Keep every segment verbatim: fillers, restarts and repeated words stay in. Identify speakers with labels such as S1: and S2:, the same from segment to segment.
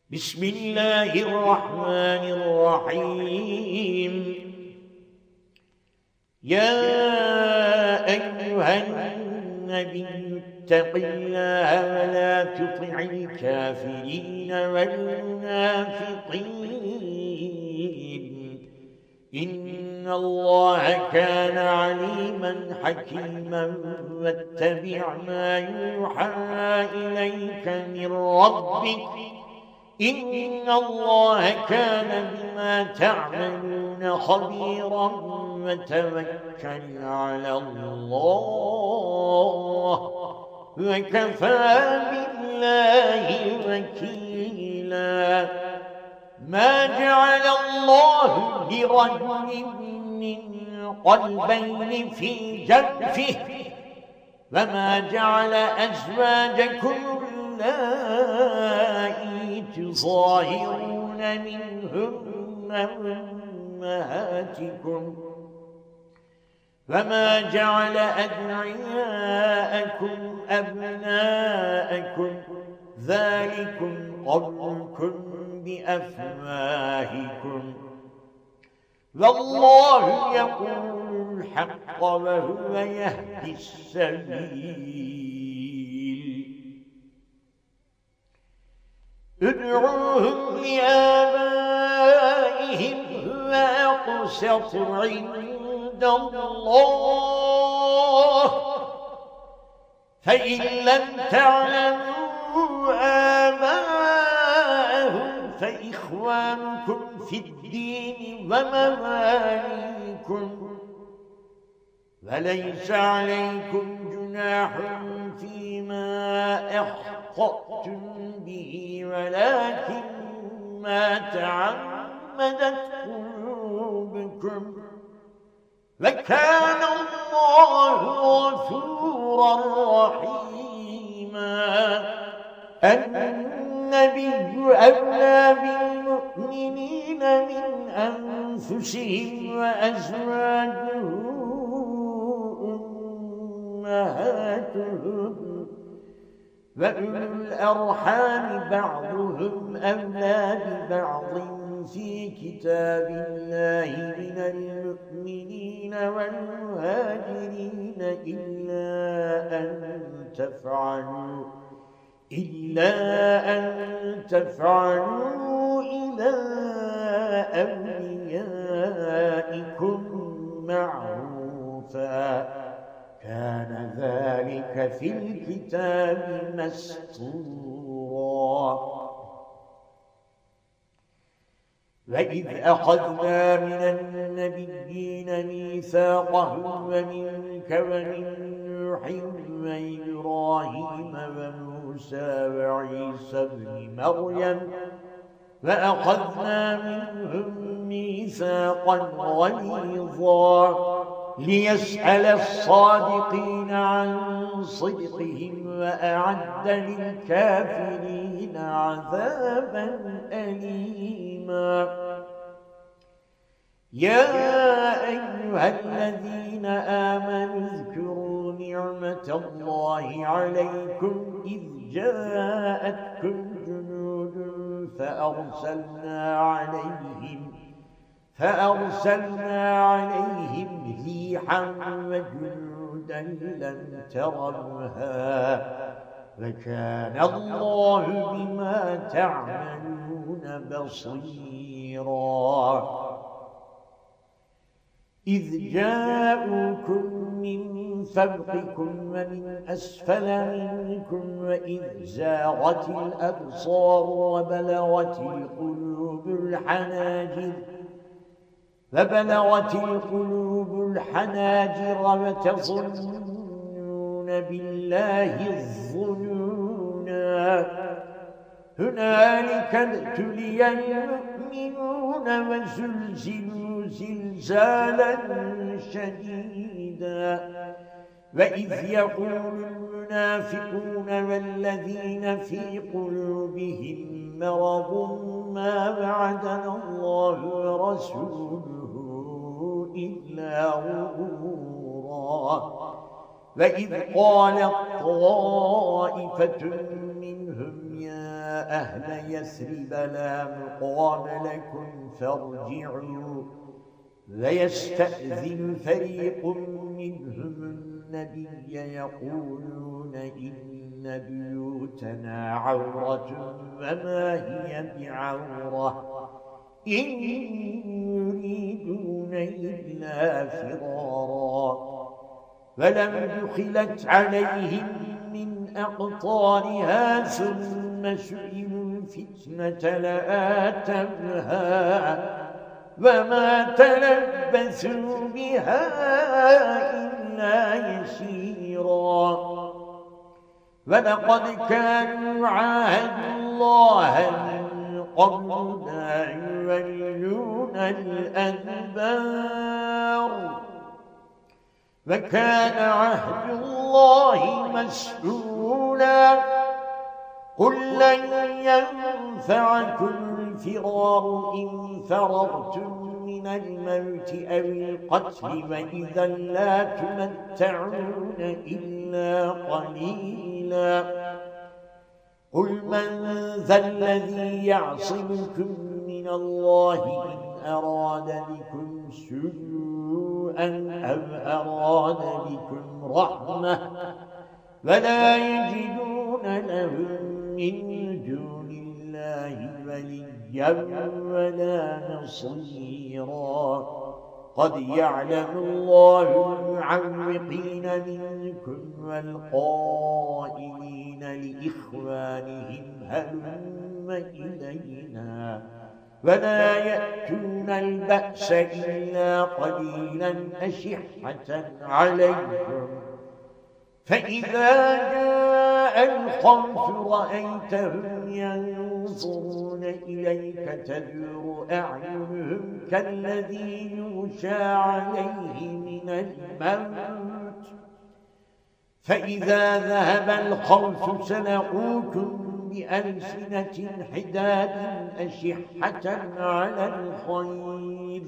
S1: بسم الله الرحمن الرحيم. يا أيها النبي اتق الله ولا تطع الكافرين والمنافقين إن الله كان عليما حكيما واتبع ما يوحى إليك من ربك إن الله كان بما تعملون خبيرا وتوكل على الله وكفى بالله وكيلا. ما جعل الله لرجل من قلبين في جوفه وما جعل أزواجكم اللائي تظاهرون منهن أمهاتكم وما جعل أدعياءكم أبناءكم ذلكم قولكم بأفواهكم والله يقول الحق وهو يهدي السبيل. ادعوهم لآبائهم هو أقسط عند الله فإن لم تعلموا آباءهم فإخوانكم في الدين ومواليكم وليس عليكم جناح فيما أخطأتم به ولكن ما تعمدت قلوبكم وكان الله غفورا رحيما. النبي أولى بالمؤمنين من أنفسهم وأزواجه أمهاتهم وأولو الأرحام بعضهم أولى ببعض في كتاب الله من المؤمنين والمهاجرين إلا أن تفعلوا إلا أن تفعلوا إلى أوليائكم معروفا كان ذلك في الكتاب مسطورا. وإذ أخذنا من النبيين ميثاقهم ومنك ومن نوح وإبراهيم وموسى وعيسى ابن مريم وأخذنا منهم ميثاقا غليظا ليسأل الصادقين عن صدقهم وأعد للكافرين عذابا أليما. يا أيها الذين آمنوا اذكروا نعمة الله عليكم إذ جاءتكم جنود فأرسلنا عليهم فأرسلنا عليهم ريحا وجنودا لم تروها وكان الله بما تعملون بصيرا. إذ جاءوكم من فوقكم ومن أسفل منكم وإذ زاغت الأبصار وبلغت القلوب الحناجر فبلغت القلوب الحناجر وتظنون بالله الظنونا هنالك ابتلي المؤمنون وزلزلوا زلزالا شديدا. وإذ يقول المنافقون والذين في قلوبهم مرض ما وعدنا الله ورسوله إلا غرورا. وإذ قالت طائفة منهم يا أهل يثرب لا مقام لكم فارجعوا ويستأذن فريق منهم النبي يقولون إن بيوتنا عورة وما هي بعورة إن يريدون إلا فرارا فلم دخلت عليهم من أقطارها ثم سئلوا الفتنة لآتوها وما تلبثوا بها إلا يسيرا ولقد كانوا عاهدوا الله من قبل لا يولون الأدبار وكان عهد الله مسؤولا قل لن ينفعكم الفرار إن فررتم من الموت أو القتل وإذا لا تمتعون إلا قليلا قل من ذا الذي يعصمكم من الله إن أراد بكم سوءا أو أراد بكم رحمة ولا يجدون لهم من دون الله وليا ولا نصيرا قد يعلم الله المعوقين منكم والقائلين لإخوانهم هلم إلينا ولا يأتون البأس إلا قليلا أشحة عليكم فإذا جاء الخوف رأيتهم ينظرون إليك تدور أعينهم كالذي يغشى عليه من الموت فإذا ذهب الخوف سلقوكم بألسنة حداد أشحة على الخير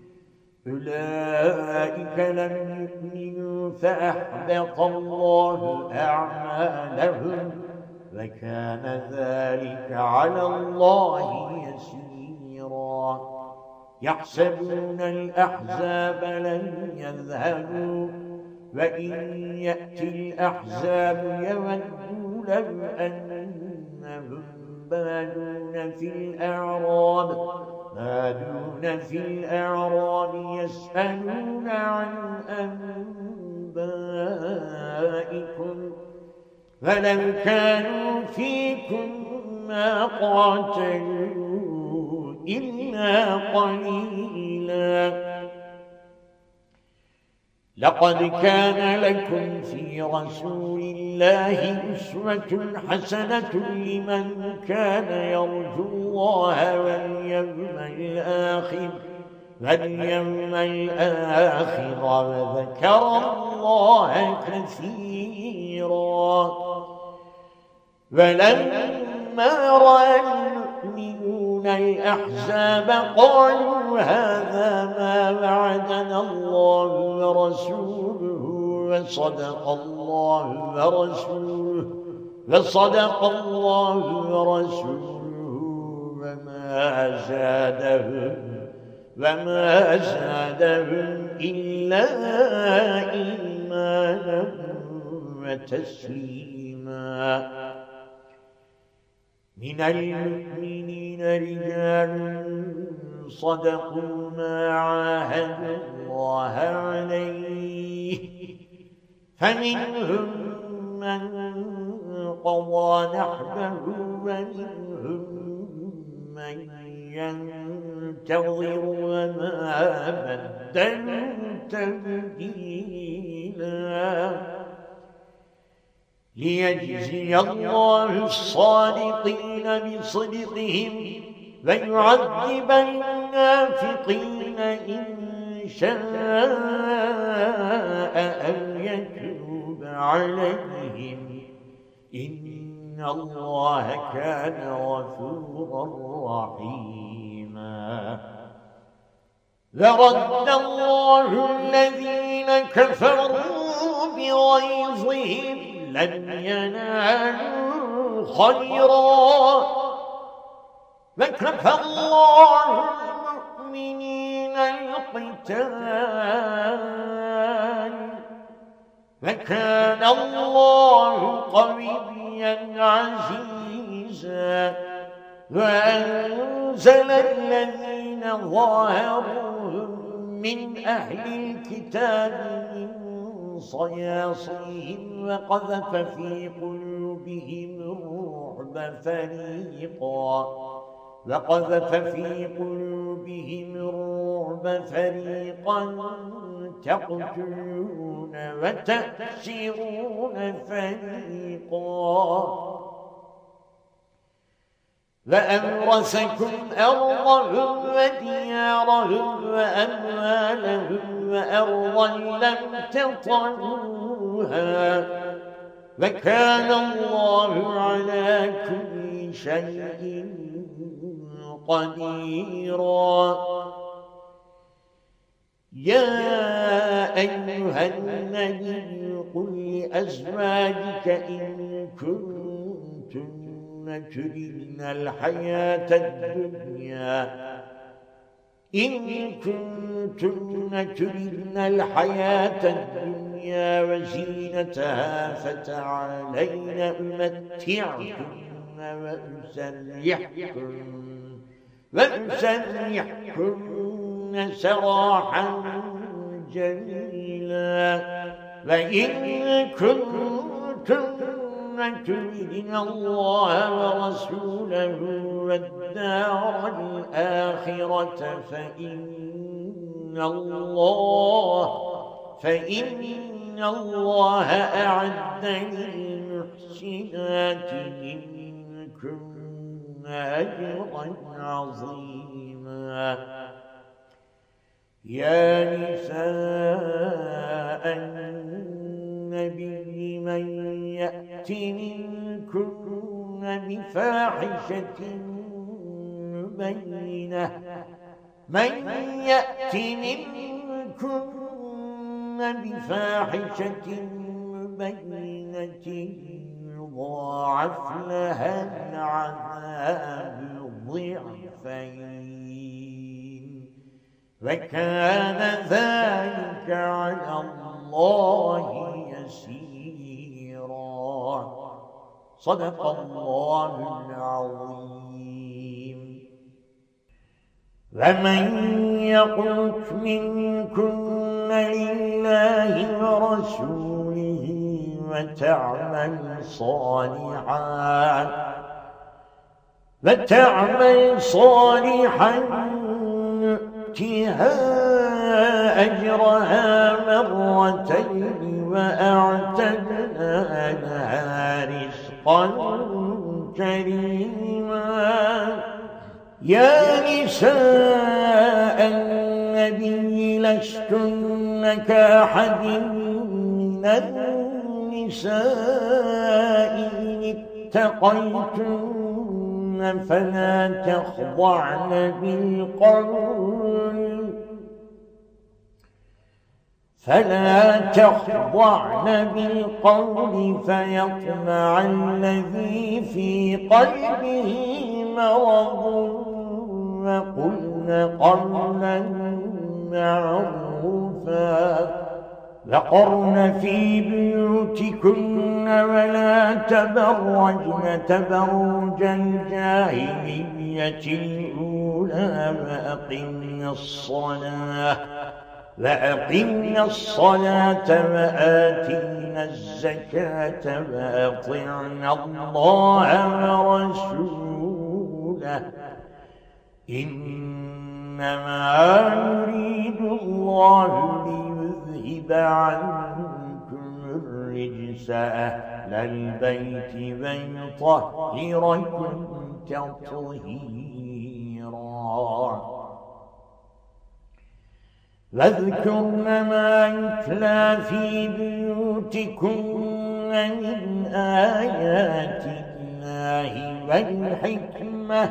S1: أولئك لم يؤمنوا فأحبط الله أعمالهم وكان ذلك على الله يسيرا يحسبون الأحزاب لن يذهبوا وإن يأتي الأحزاب يودوا لو أنهم بادون في الأعراب بادون في الأعراب يسألون عن أنبائكم فلو كانوا فيكم ما قاتلوا إلا قليلا لقد كان لكم في رسول الله أسوة حسنة لمن كان يرجو الله واليوم الآخر واليوم الآخر وذكر الله كثيرا ولما رأى المؤمنون الأحزاب قالوا هذا ما وعدنا الله ورسوله وصدق الله ورسوله وصدق الله ورسوله وما زادهم وما زادهم إلا إيمانا وتسليما من المؤمنين رجال صدقوا ما عاهدوا الله عليه فمنهم من قضى نحبه ومنهم من ينتظر وما بدلوا تبديلا ليجزي الله الصادقين بصدقهم ويعذب النافقين إن شاء أو يتوب عليهم إن الله كان غفورا رحيما ورد الله الذين كفروا بغيظهم لن ينالوا خيرا وكفى الله المؤمنين القتال وكان الله قويا عزيزا وأنزل الذين ظاهرهم من أهل الكتاب من صياصيهم وقذف في قلوبهم الرعب فريقا وقذف في قلوبهم الرعب فريقا تقتلون وتأسرون فريقا وأورثكم أرضهم وديارهم وأموالهم وأرضا لم تطئوها وكان الله على كل شيء قديرا. يا أيها النبي قل لأزواجك إن كنتن تردن الحياة الدنيا إن كنتن تردن الحياة الدنيا وزينتها فتعالين أمتعكن وأسرحكن وأسرحكن سراحا جميلا وإن كنتن تردن الله ورسوله والدار الآخرة فإن الله فإن الله أعد للمحسنات منكن أجرا عظيما. يا نساء النبي من يأت منكن بفاحشة مبينة من يأت منكن بفاحشة مبينة يضاعف لها العذاب ضعفين وكان ذلك على الله يسيرا. صدق الله العظيم. ومن يقنت منكن لله ورسوله وتعمل صالحا وتعمل صالحا نؤتها أجرها مرتين وأعتدنا لها رزقا كريما. يا نساء النبي لستن كأحد من النساء إن اتقيتن فلا تخضعن بالقول فلا تخضعن بالقول فيطمع الذي في قلبه مرض وقلن قولا معروفا وقرن في بيوتكن ولا تبرجن تبرج الجاهلية الأولى وأقمنا الصلاة وأقمنا الصلاة وآتينا الزكاة وأطعنا الله ورسوله إنما يريد الله ليذهب عنكم الرجس أهل البيت ويطهركم تطهيرا. واذكرن ما يتلى في بيوتكن من آيات الله والحكمة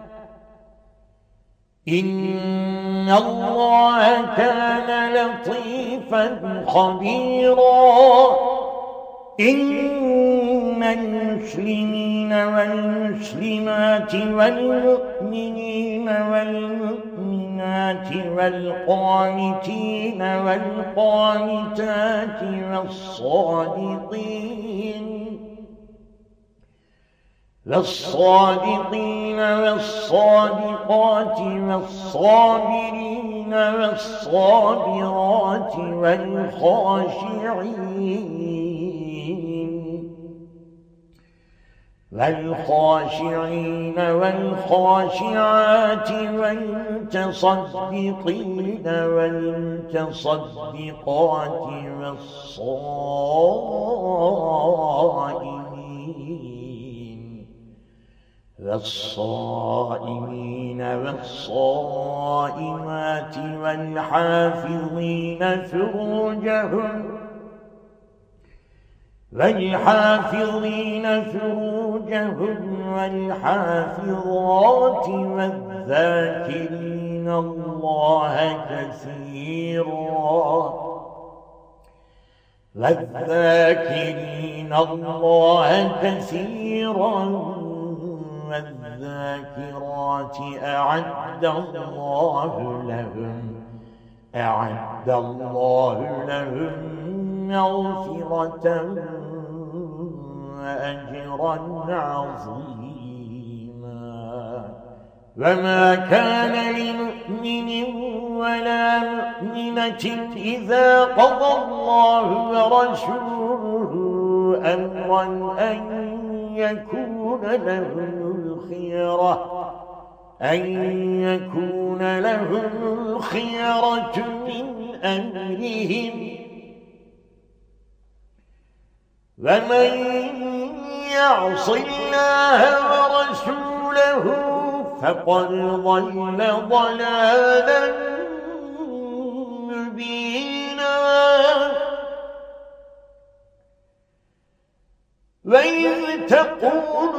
S1: إن الله كان لطيفا خبيرا. إن المسلمين والمسلمات والمؤمنين والمؤمنات والقانتين والقانتات والصادقين والصادقين والصادقات والصابرين والصابرات والخاشعين والخاشعين والخاشعات والمتصدقين والمتصدقات والصائمين والصائمين والصائمات والحافظين فروجهم والحافظين فروجهم والحافظات والذاكرين الله كثيرا والذاكرين الله كثيرا والذاكرات أعد الله لهم أعد الله لهم مغفرة وأجرا عظيما. وما كان لمؤمن ولا مؤمنة إذا قضى الله ورسوله أمرا أن يكون لهم الخيرة أن يكون لهم الخيرة من أمرهم ومن يعص الله ورسوله فقد ضل ضلالا مبينا. وإذ تقول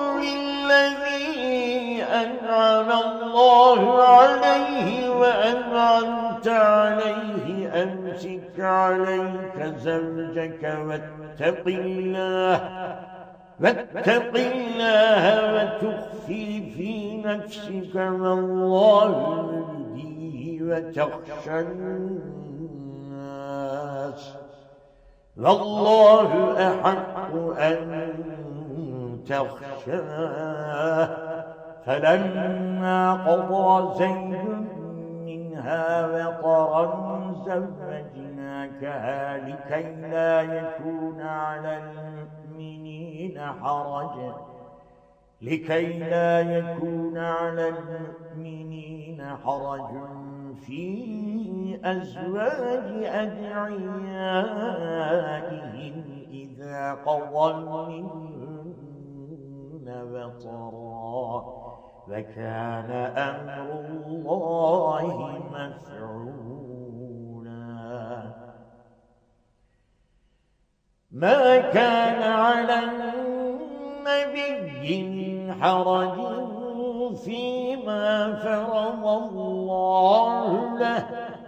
S1: للذي أنعم الله عليه وأنعمت عليه أمسك عليك زوجك واتق الله واتق الله وتخفي في نفسك ما الله يبديه وتخشى الناس والله أحق أن تخشاه. فلما قضى زيد منها وطرا زوجناكها لكي لا يكون على المؤمنين حرج لكي لا يكون على المؤمنين حرج في أزواج أدعيائهم إذا قضوا منهن وطرا وكان أمر الله مفعولا. ما كان على النبي من حرج فيما فرض الله له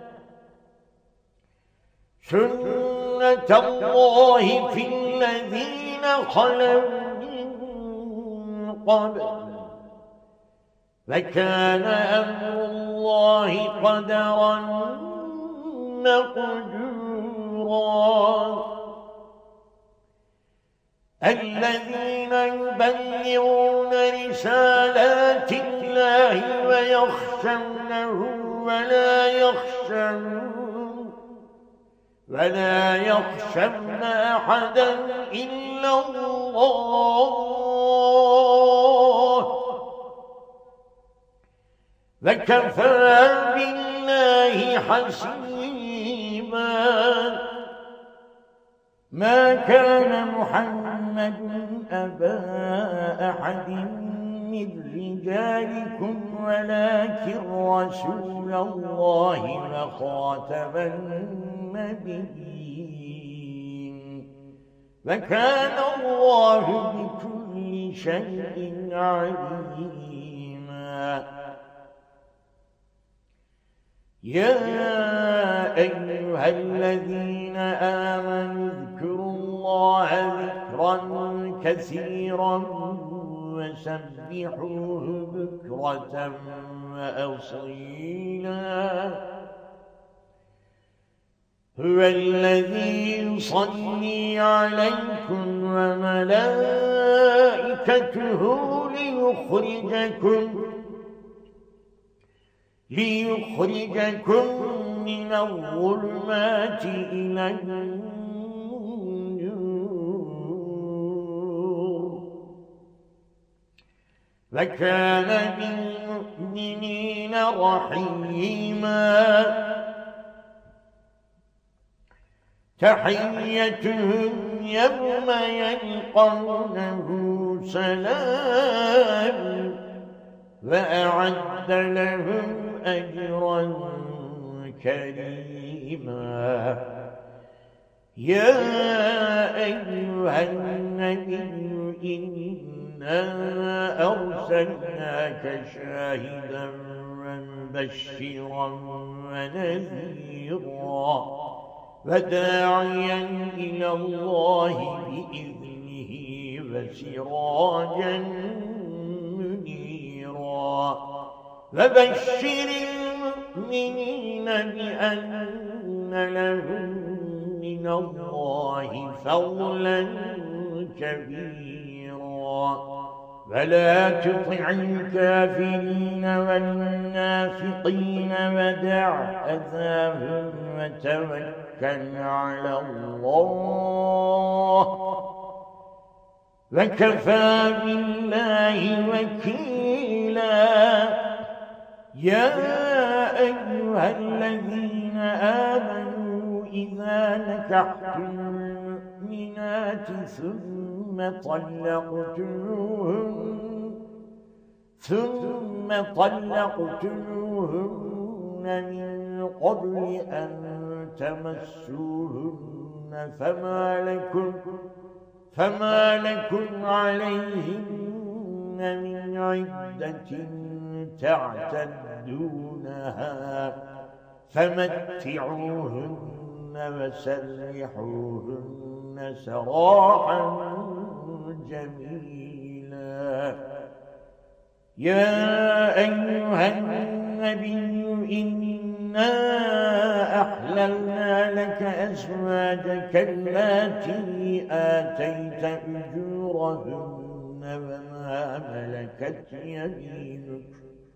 S1: سنة الله في الذين خلوا من قبل وكان أمر الله قدرا مقدورا. الذين يبلغون رسالات الله ويخشونه ولا يخشون ولا يخشون أحدا إلا الله وكفى بالله حسيبا. ما كان محمد أبا أحد من رجالكم ولكن رسول الله وخاتم النبيين وكان الله بكل شيء عليما. يا أيها الذين آمنوا اذكروا الله ذكرا ذكرا كثيرا وسبحوه بكرة وأصيلا هو الذي يصلي عليكم وملائكته ليخرجكم ليخرجكم من الظلمات إلى النور وكان بالمؤمنين رحيما تحيتهم يوم يلقونه سلام وأعد لهم أجرا كريما يا أيها النبي إنا أرسلناك شاهدا ومبشرا ونذيرا وداعيا إلى الله بإذنه وسراجا منيرا وبشر المؤمنين بأن لهم من الله فضلا كبيرا ولا تطع الكافرين والمنافقين ودع أذاهم وتوكل على الله وكفى بالله وكيلا يا أيها الذين آمنوا إذا نكحتم المؤمنات ثم طلقتموهن ثم طلقتموهن من قبل أن تمسوهن فما لكم فما لكم عليهن من عدة تعتدونها فمتعوهن وسرحوهن سراحا جميلا يا أيها النبي إنا أحللنا لك أزواجك اللاتي آتيت أجورهن وما ملكت يمينك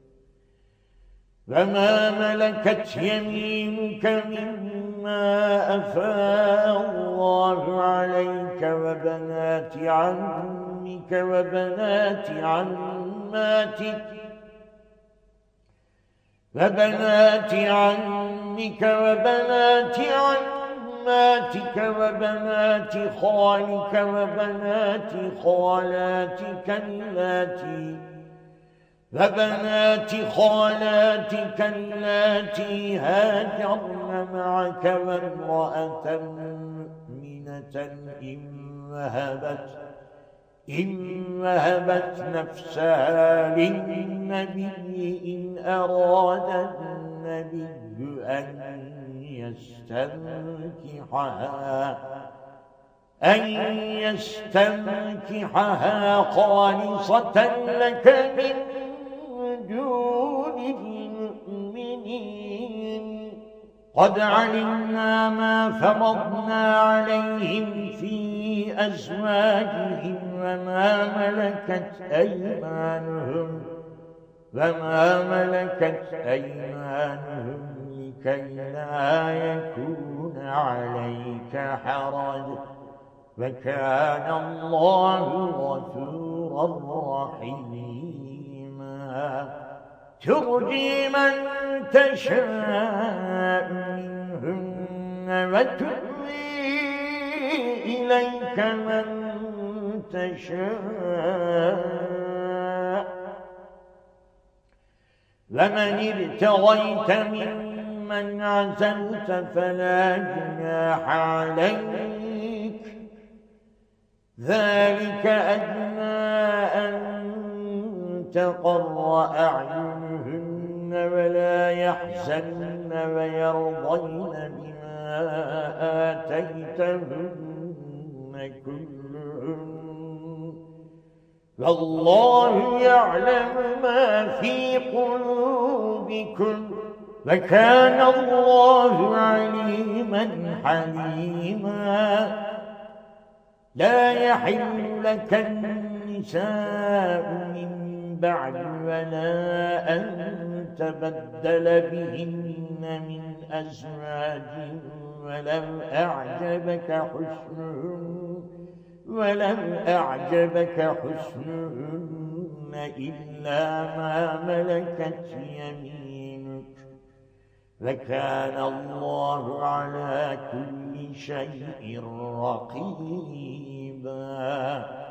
S1: وما ملكت يمينك مما أفاء الله عليك وبنات عمك وبنات عماتك وبنات عمك وبنات عماتك وبنات خالك وبنات خالاتك اللاتي وبنات خالاتك اللاتي هاجرن معك وامرأة مؤمنة إن وهبت إن وهبت نفسها للنبي إن أراد النبي أن يستنكحها أن يستنكحها خالصة لك من دون المؤمنين قد علمنا ما فرضنا عليهم في أزواجهم وما ملكت أيمانهم وما ملكت أيمانهم لكي لا يكون عليك حرج وكان الله غفورا رحيما ترجي من تشاء منهن وتؤوي إليك من تشاء ومن ابتغيت ممن عزلت فلا جناح عليك ذلك أدنى أن تقر أعينهن ولا يحزن ويرضين بما آتيتهن كلهن والله يعلم ما في قلوبكم وكان الله عليما حليما لا يحل لك النساء من بعد ولا أن تبدل بهن من أزواج ولو أعجبك حسنهن ولو أعجبك حسنهن إلا ما ملكت يمينك وكان الله على كل شيء رقيبا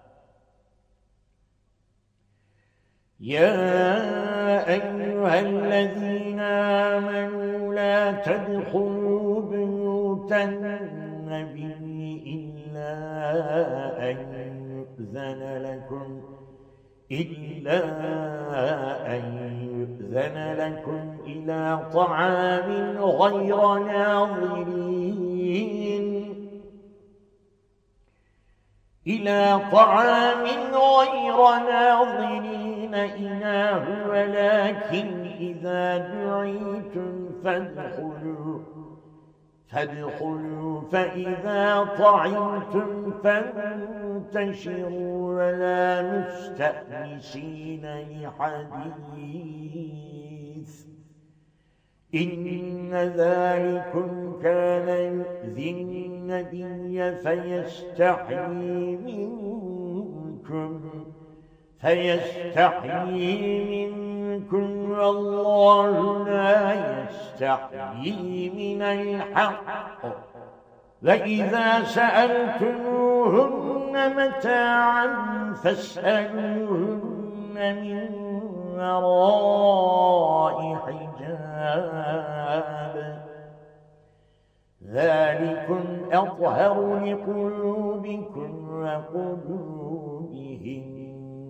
S1: يا أيها الذين آمنوا لا تدخلوا بيوت النبي إلا أن يؤذن لكم إلا أن يؤذن لكم إلى طعام غير ناظرين إلى طعام غير ناظرين إناه ولكن إذا دعيتم فادخلوا فادخلوا فإذا طعمتم فانتشروا ولا مستأنسين لحديث إن ذلكم كان يؤذي النبي فيستحيي منكم فيستحيي منكم والله لا يستحيي من الحق وإذا سألتموهن متاعا فاسألوهن من وراء حجاب ذلكم أطهر لقلوبكم وقلوبهم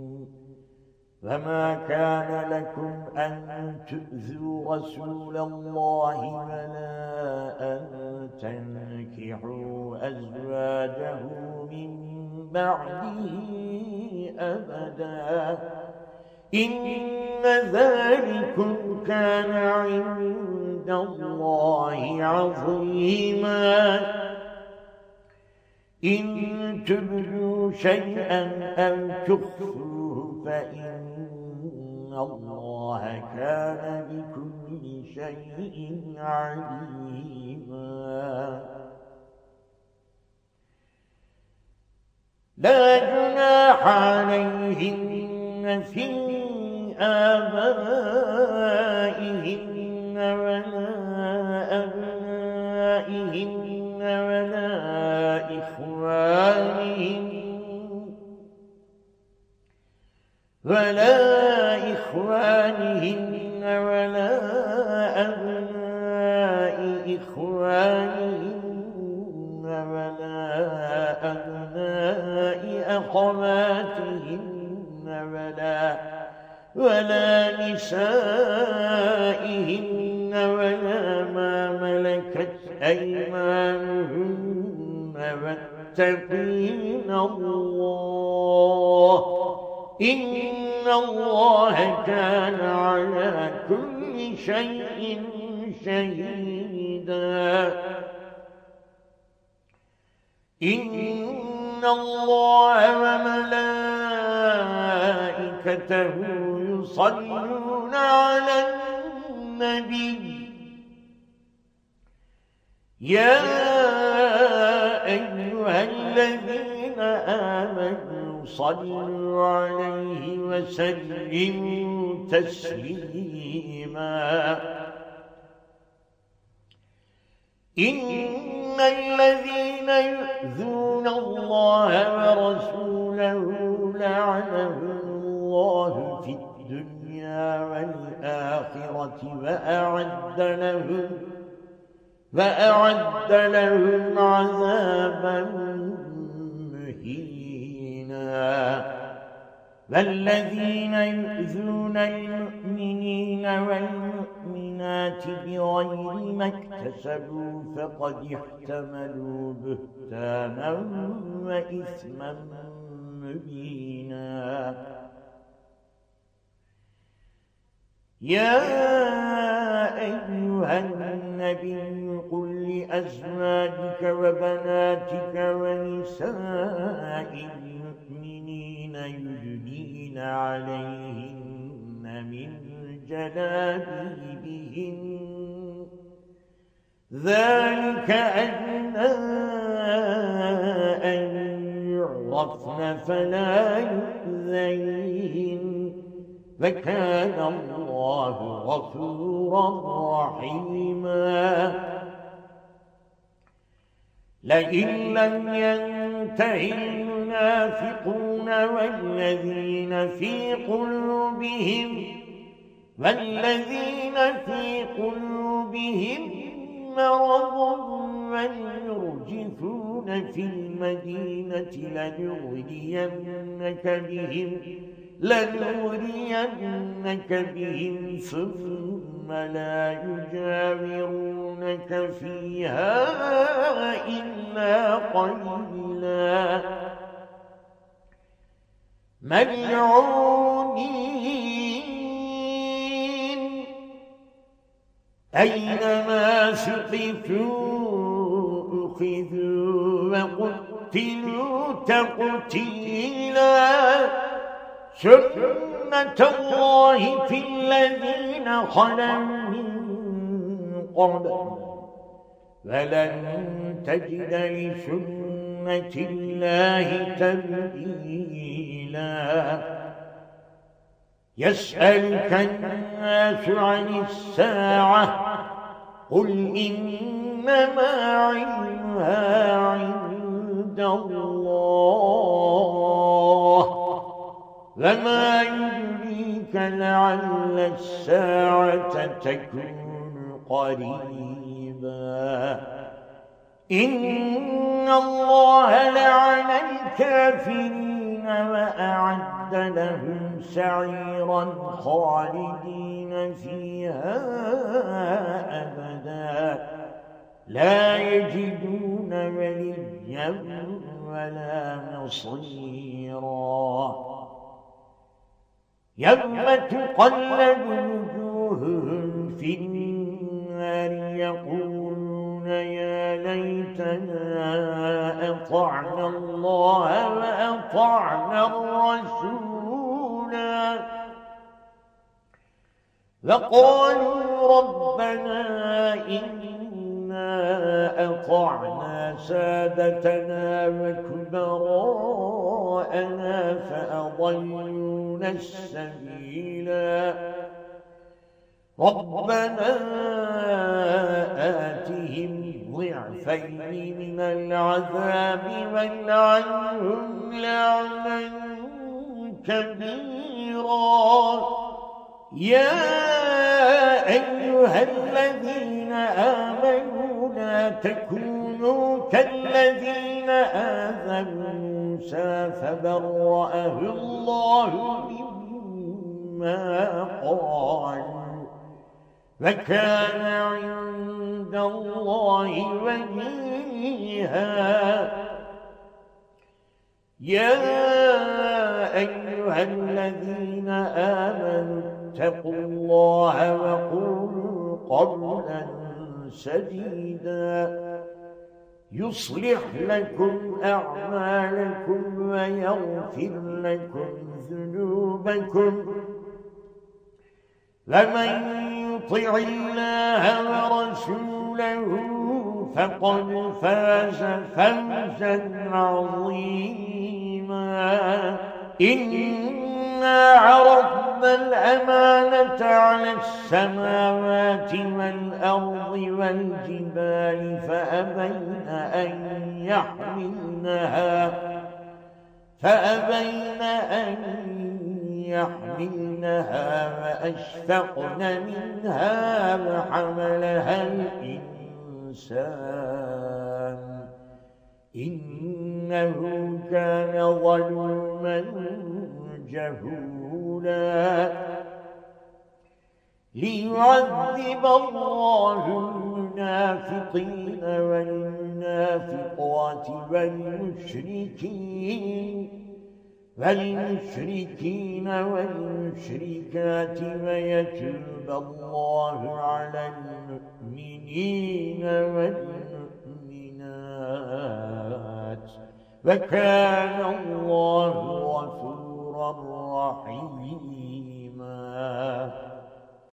S1: فما كان لكم أن تؤذوا رسول الله ولا أن تنكحوا أزواجه من بعده أبدا إن ذلكم كان عند الله عظيما إن تبدوا شيئا أو تخفوه فإن الله كان بكل شيء عليما لا جناح عليهن في آبائهن ولا أبنائهن ولا إخوانهن ولا إخوانهن ولا أبناء إخوانهن ولا أبناء أخواتهن ولا ولا نسائهن ولا ما ملكت أيمانهن واتقين الله إن الله كان على كل شيء شهيدا إن الله وملائكته يصلون على النبي يا أيها الذين آمنوا صلوا عليه وسلموا تسليما إن الذين يؤذون الله ورسوله لعنهم الله في الدنيا والآخرة وأعد لهم وأعد لهم عذابا مهينا والذين يؤذون المؤمنين والمؤمنات البينات بغير ما اكتسبوا فقد احتملوا بهتانا وإثما مبينا. يا أيها النبي قل لأزواجك وبناتك ونساء المؤمنين يدنين عليهن من جلابيبهن ذلك أدنى أن يعرفن فلا يؤذين وكان الله غفورا رحيما. لئن لم ينته المنافقون والذين في قلوبهم والذين في قلوبهم مرض والمرجفون في المدينة لنغرينك بهم لنغرينك بهم ثم لا يجاورونك فيها إلا قليلا ملعونين أينما ثقفوا أخذوا وقتلوا تقتيلا سنة الله في الذين خلوا من قبل ولن تجد لسنة الله تبديلا. يسألك الناس عن الساعة قل إنما علمها عند الله وما يدريك لعل الساعة تكون قريبا. إن الله لعن الكافرين وأعد لهم سعيرا خالدين فيها أبدا لا يجدون وليا ولا نصيرا. يوم تقلب وجوههم في النار يقولون يا ليتنا أطعنا الله وأطعنا الرسولا وقالوا ربنا إنا أطعنا سادتنا وكبراءنا فأضلونا السبيلا ربنا آتهم ضعفين من العذاب والعنهم لعنا كبيرا. يا أيها الذين آمنوا لا تكونوا كالذين آذوا موسى فبرأه الله مما قالوا وكان عند الله وجيها. يا أيها الذين آمنوا اتقوا الله وقولوا قولا سديدا يصلح لكم أعمالكم ويغفر لكم ذنوبكم ومن يطع الله ورسوله فقد فاز فوزا عظيما. إنا عرضنا الأمانة على السماوات والأرض والجبال فأبين أن يحملنها فأبين أن يحملنها وأشفقن منها وحملها الإنسان إنه كان ظلوما جهولا. ليعذب الله المنافقين والمنافقات والمشركين والمشركين والمشركات ويتوب الله على المؤمنين والمؤمنات وكان الله غفورا رحيما.